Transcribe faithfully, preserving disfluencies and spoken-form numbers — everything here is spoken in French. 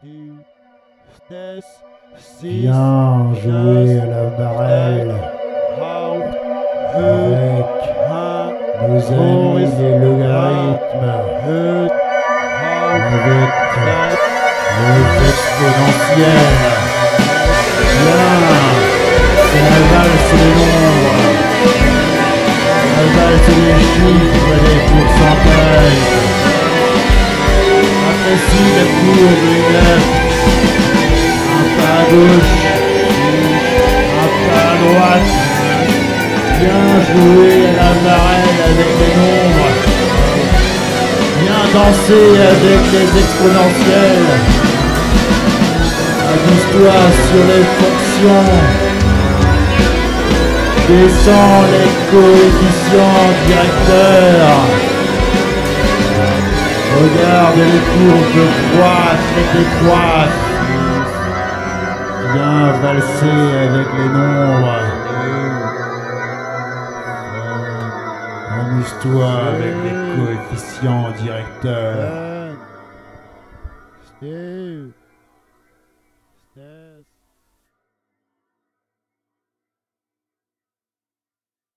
Viens jouer à la marelle avec nos amis les logarithmes, avec les exponentiels. Viens, c'est la valse des nombres, la valse des chiffres et des pourcentages. Apprécie la courbe des neufs. Un pas à gauche, un pas à droite. Viens jouer à la marelle avec les nombres. Viens danser avec les exponentiels. Amuse-toi sur les fonctions. Descends les coefficients directeurs. Regarde les courbes croître et décroître. Viens valser avec les nombres. Amuse-toi avec les coefficients directeurs. Steve. Steve.